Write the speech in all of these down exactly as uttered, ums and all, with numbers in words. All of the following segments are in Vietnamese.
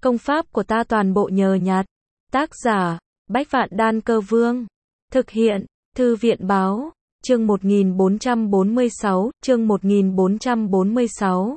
Công pháp của ta toàn bộ nhờ nhặt. Tác giả, Bách Vạn Đan Cơ Vương. Thực hiện, Thư viện báo, chương một nghìn bốn trăm bốn mươi sáu, chương một nghìn bốn trăm bốn mươi sáu.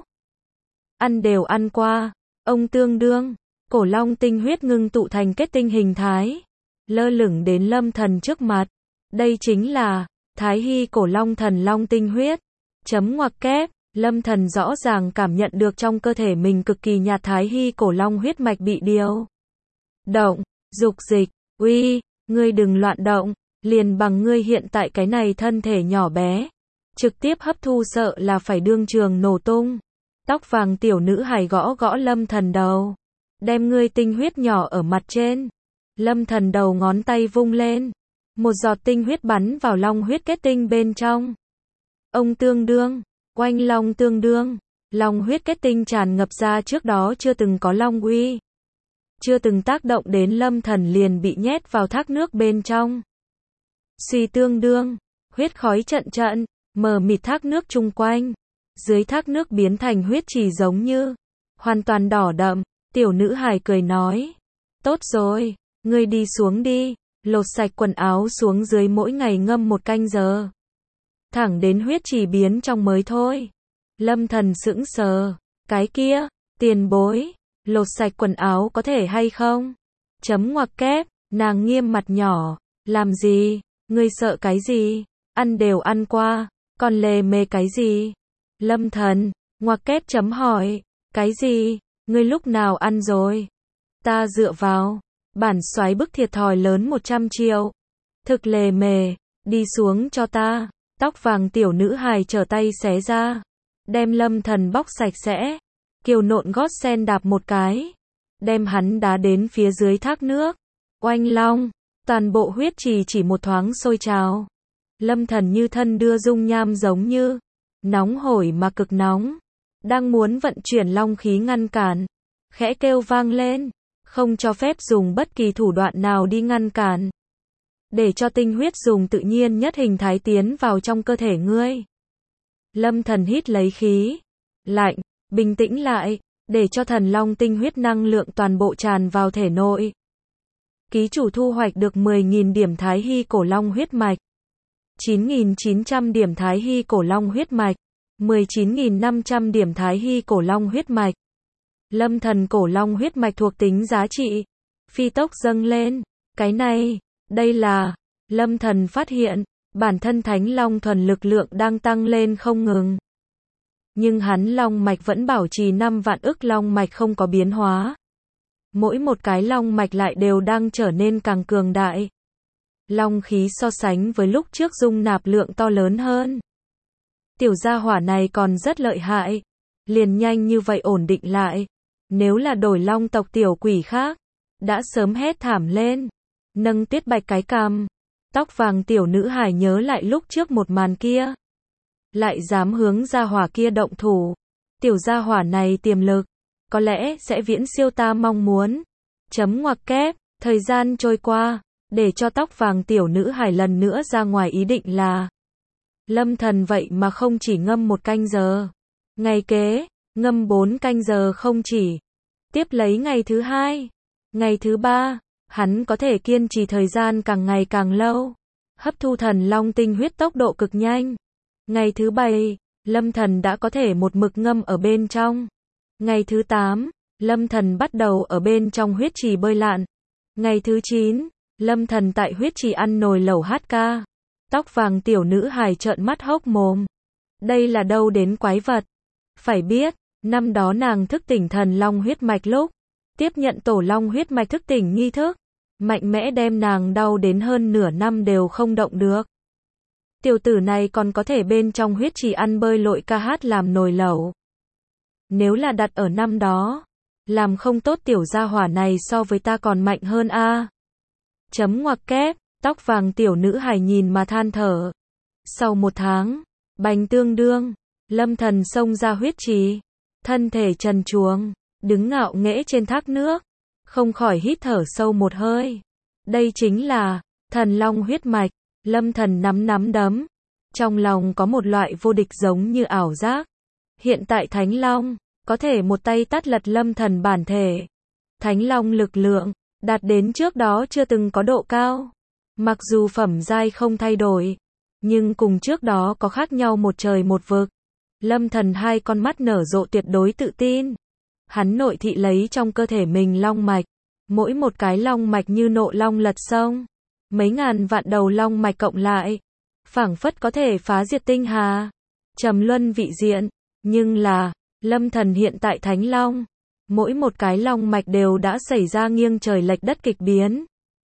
Ăn đều ăn qua, ông tương đương, cổ long tinh huyết ngưng tụ thành kết tinh hình thái, lơ lửng đến Lâm Thần trước mặt. Đây chính là Thái Hy cổ long thần long tinh huyết. Chấm ngoặc kép, Lâm Thần rõ ràng cảm nhận được trong cơ thể mình cực kỳ nhạt Thái Hy cổ long huyết mạch bị điều động, dục dịch. Uy, ngươi đừng loạn động, liền bằng ngươi hiện tại cái này thân thể nhỏ bé, trực tiếp hấp thu sợ là phải đương trường nổ tung. Tóc vàng tiểu nữ hài gõ gõ Lâm Thần đầu, đem ngươi tinh huyết nhỏ ở mặt trên. Lâm Thần đầu ngón tay vung lên, một giọt tinh huyết bắn vào long huyết kết tinh bên trong. Ông tương đương, oanh long tương đương, long huyết kết tinh tràn ngập ra trước đó chưa từng có long uy. Chưa từng tác động đến Lâm Thần liền bị nhét vào thác nước bên trong. Suy tương đương, huyết khói trận trận, mờ mịt thác nước chung quanh. Dưới thác nước biến thành huyết trì giống như hoàn toàn đỏ đậm. Tiểu nữ hài cười nói, tốt rồi, ngươi đi xuống đi, lột sạch quần áo xuống dưới mỗi ngày ngâm một canh giờ. Thẳng đến huyết trì biến trong mới thôi. Lâm Thần sững sờ, cái kia, tiền bối, lột sạch quần áo có thể hay không? Chấm ngoặc kép, nàng nghiêm mặt nhỏ, làm gì, ngươi sợ cái gì, ăn đều ăn qua, còn lề mề cái gì? Lâm Thần, ngoặc kép chấm hỏi, cái gì, ngươi lúc nào ăn rồi? Ta dựa vào, bản soái bức thiệt thòi lớn một trăm triệu. Thực lề mề, đi xuống cho ta. Tóc vàng tiểu nữ hài trở tay xé ra, đem Lâm Thần bóc sạch sẽ, kiều nộn gót sen đạp một cái, đem hắn đá đến phía dưới thác nước. Oanh long, toàn bộ huyết trì chỉ một thoáng sôi trào. Lâm Thần như thân đưa dung nham giống như, nóng hổi mà cực nóng, đang muốn vận chuyển long khí ngăn cản, khẽ kêu vang lên, không cho phép dùng bất kỳ thủ đoạn nào đi ngăn cản. Để cho tinh huyết dùng tự nhiên nhất hình thái tiến vào trong cơ thể ngươi. Lâm Thần hít lấy khí lạnh, bình tĩnh lại, để cho thần long tinh huyết năng lượng toàn bộ tràn vào thể nội. Ký chủ thu hoạch được mười nghìn điểm Thái Hy cổ long huyết mạch, chín nghìn chín trăm điểm Thái Hy cổ long huyết mạch, mười chín nghìn năm trăm điểm Thái Hy cổ long huyết mạch. Lâm Thần cổ long huyết mạch thuộc tính giá trị phi tốc dâng lên. Cái này, đây là, Lâm Thần phát hiện, bản thân Thánh Long thuần lực lượng đang tăng lên không ngừng. Nhưng hắn long mạch vẫn bảo trì năm vạn ức long mạch không có biến hóa. Mỗi một cái long mạch lại đều đang trở nên càng cường đại. Long khí so sánh với lúc trước dung nạp lượng to lớn hơn. Tiểu gia hỏa này còn rất lợi hại, liền nhanh như vậy ổn định lại. Nếu là đổi long tộc tiểu quỷ khác, đã sớm hét thảm lên. Nâng Tiết Bạch cái cằm, tóc vàng tiểu nữ hài nhớ lại lúc trước một màn kia. Lại dám hướng gia hỏa kia động thủ. Tiểu gia hỏa này tiềm lực, có lẽ sẽ viễn siêu ta mong muốn. Chấm ngoặc kép, thời gian trôi qua, để cho tóc vàng tiểu nữ hài lần nữa ra ngoài ý định là. Lâm Thần vậy mà không chỉ ngâm một canh giờ. Ngày kế, ngâm bốn canh giờ không chỉ. Tiếp lấy ngày thứ hai, ngày thứ ba. Hắn có thể kiên trì thời gian càng ngày càng lâu, hấp thu thần long tinh huyết tốc độ cực nhanh. Ngày thứ bảy, Lâm Thần đã có thể một mực ngâm ở bên trong. Ngày thứ tám, Lâm Thần bắt đầu ở bên trong huyết trì bơi lặn. Ngày thứ chín, Lâm Thần tại huyết trì ăn nồi lẩu hát ca. Tóc vàng tiểu nữ hài trợn mắt hốc mồm. Đây là đâu đến quái vật? Phải biết, năm đó nàng thức tỉnh thần long huyết mạch lúc tiếp nhận tổ long huyết mạch thức tỉnh nghi thức, mạnh mẽ đem nàng đau đến hơn nửa năm đều không động được. Tiểu tử này còn có thể bên trong huyết trì ăn bơi lội ca hát làm nồi lẩu. Nếu là đặt ở năm đó, làm không tốt tiểu gia hỏa này so với ta còn mạnh hơn a. Chấm ngoặc kép, tóc vàng tiểu nữ hài nhìn mà than thở. Sau một tháng, bành tương đương, Lâm Thần xông ra huyết trì, thân thể trần truồng, đứng ngạo nghễ trên thác nước, không khỏi hít thở sâu một hơi. Đây chính là thần long huyết mạch. Lâm Thần nắm nắm đấm, trong lòng có một loại vô địch giống như ảo giác. Hiện tại Thánh Long có thể một tay tát lật Lâm Thần bản thể. Thánh Long lực lượng, đạt đến trước đó chưa từng có độ cao. Mặc dù phẩm giai không thay đổi, nhưng cùng trước đó có khác nhau một trời một vực. Lâm Thần hai con mắt nở rộ tuyệt đối tự tin. Hắn nội thị lấy trong cơ thể mình long mạch, mỗi một cái long mạch như nộ long lật sông, mấy ngàn vạn đầu long mạch cộng lại, phảng phất có thể phá diệt tinh hà, trầm luân vị diện. Nhưng là, Lâm Thần hiện tại Thánh Long, mỗi một cái long mạch đều đã xảy ra nghiêng trời lệch đất kịch biến.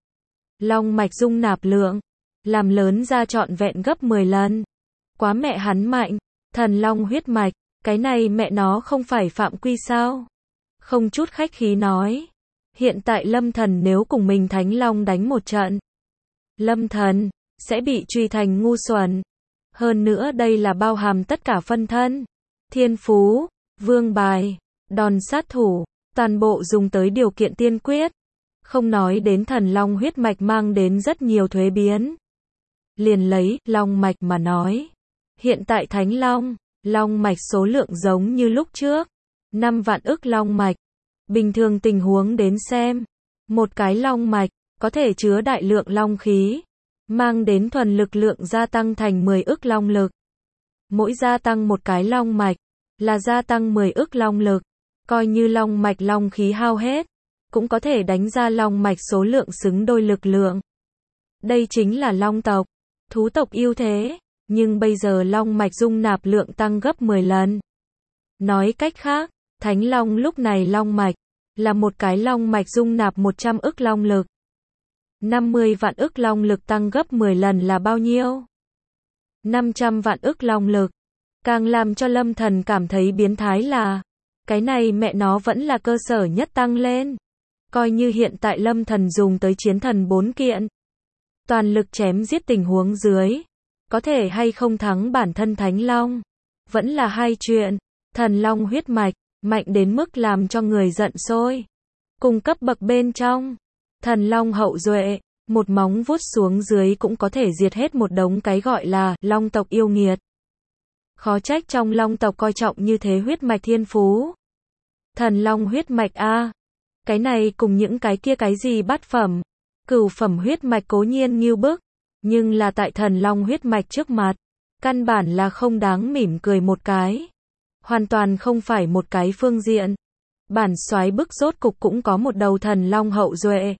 Long mạch dung nạp lượng, làm lớn ra trọn vẹn gấp mười lần. Quá mẹ hắn mạnh, thần long huyết mạch, cái này mẹ nó không phải phạm quy sao? Không chút khách khí nói. Hiện tại Lâm Thần nếu cùng mình Thánh Long đánh một trận, Lâm Thần sẽ bị truy thành ngu xuẩn. Hơn nữa đây là bao hàm tất cả phân thân, thiên phú, vương bài, đòn sát thủ, toàn bộ dùng tới điều kiện tiên quyết. Không nói đến thần long huyết mạch mang đến rất nhiều thuế biến. Liền lấy long mạch mà nói, hiện tại Thánh Long, long mạch số lượng giống như lúc trước, năm vạn ức long mạch. Bình thường tình huống đến xem, một cái long mạch có thể chứa đại lượng long khí, mang đến thuần lực lượng gia tăng thành mười ức long lực. Mỗi gia tăng một cái long mạch là gia tăng mười ức long lực, coi như long mạch long khí hao hết, cũng có thể đánh ra long mạch số lượng xứng đôi lực lượng. Đây chính là long tộc, thú tộc ưu thế, nhưng bây giờ long mạch dung nạp lượng tăng gấp mười lần. Nói cách khác, Thánh Long lúc này long mạch là một cái long mạch dung nạp một trăm ức long lực. năm mươi vạn ức long lực tăng gấp mười lần là bao nhiêu? năm trăm vạn ức long lực. Càng làm cho Lâm Thần cảm thấy biến thái là, cái này mẹ nó vẫn là cơ sở nhất tăng lên. Coi như hiện tại Lâm Thần dùng tới chiến thần bốn kiện, toàn lực chém giết tình huống dưới, có thể hay không thắng bản thân Thánh Long, vẫn là hai chuyện. Thần Long huyết mạch, mạnh đến mức làm cho người giận sôi. Cùng cấp bậc bên trong, thần Long hậu duệ, một móng vuốt xuống dưới cũng có thể diệt hết một đống cái gọi là Long tộc yêu nghiệt. Khó trách trong Long tộc coi trọng như thế huyết mạch thiên phú. Thần Long huyết mạch a, cái này cùng những cái kia cái gì bát phẩm, cửu phẩm huyết mạch cố nhiên nghiêu bức, nhưng là tại thần Long huyết mạch trước mặt, căn bản là không đáng mỉm cười một cái. Hoàn toàn không phải một cái phương diện. Bản soái bức rốt cục cũng có một đầu thần long hậu duệ.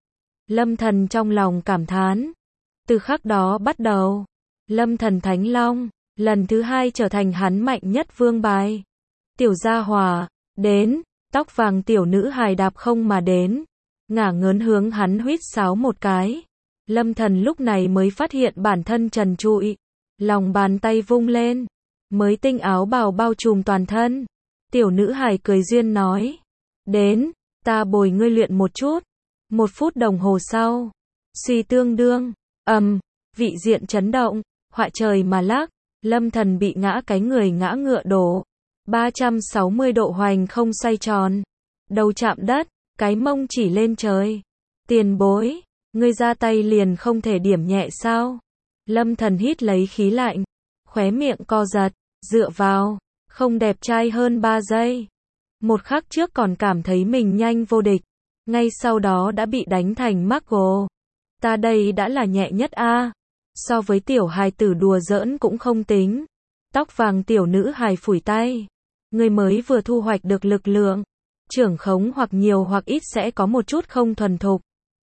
Lâm Thần trong lòng cảm thán. Từ khắc đó bắt đầu, Lâm Thần Thánh Long, lần thứ hai trở thành hắn mạnh nhất vương bài. Tiểu gia hòa, đến, tóc vàng tiểu nữ hài đạp không mà đến, ngả ngớn hướng hắn huýt sáo một cái. Lâm Thần lúc này mới phát hiện bản thân trần trụi, lòng bàn tay vung lên, mới tinh áo bào bao trùm toàn thân. Tiểu nữ hài cười duyên nói, đến, ta bồi ngươi luyện một chút. Một phút đồng hồ sau, suy tương đương, ầm, um, vị diện chấn động, họa trời mà lắc, Lâm Thần bị ngã cái người ngã ngựa đổ, ba trăm sáu mươi độ hoành không xoay tròn, đầu chạm đất, cái mông chỉ lên trời. Tiền bối, ngươi ra tay liền không thể điểm nhẹ sao? Lâm Thần hít lấy khí lạnh, khóe miệng co giật, dựa vào, không đẹp trai hơn ba giây. Một khắc trước còn cảm thấy mình nhanh vô địch, ngay sau đó đã bị đánh thành Marco. Ta đây đã là nhẹ nhất a. So với tiểu hài tử đùa giỡn cũng không tính. Tóc vàng tiểu nữ hài phủi tay. Người mới vừa thu hoạch được lực lượng, trưởng khống hoặc nhiều hoặc ít sẽ có một chút không thuần thục.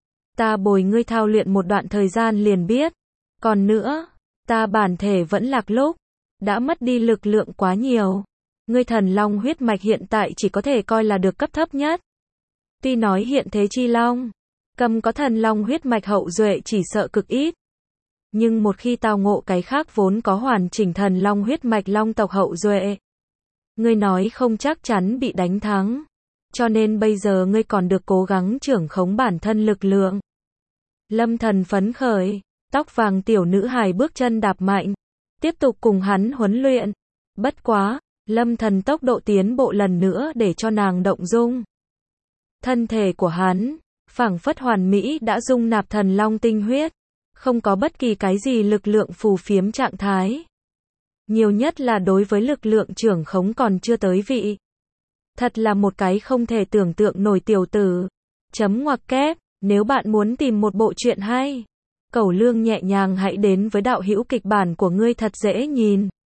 Ta bồi ngươi thao luyện một đoạn thời gian liền biết. Còn nữa, ta bản thể vẫn lạc lúc, đã mất đi lực lượng quá nhiều. Ngươi thần long huyết mạch hiện tại chỉ có thể coi là được cấp thấp nhất. Tuy nói hiện thế chi long, cầm có thần long huyết mạch hậu duệ chỉ sợ cực ít. Nhưng một khi tao ngộ cái khác vốn có hoàn chỉnh thần long huyết mạch long tộc hậu duệ, ngươi nói không chắc chắn bị đánh thắng. Cho nên bây giờ ngươi còn được cố gắng trưởng khống bản thân lực lượng. Lâm Thần phấn khởi, tóc vàng tiểu nữ hài bước chân đạp mạnh, tiếp tục cùng hắn huấn luyện. Bất quá, Lâm Thần tốc độ tiến bộ lần nữa để cho nàng động dung. Thân thể của hắn, phảng phất hoàn mỹ đã dung nạp thần long tinh huyết, không có bất kỳ cái gì lực lượng phù phiếm trạng thái. Nhiều nhất là đối với lực lượng trưởng khống còn chưa tới vị. Thật là một cái không thể tưởng tượng nổi tiểu tử. Chấm ngoặc kép, nếu bạn muốn tìm một bộ truyện hay, cẩu lương nhẹ nhàng hãy đến với đạo hữu kịch bản của ngươi thật dễ nhìn.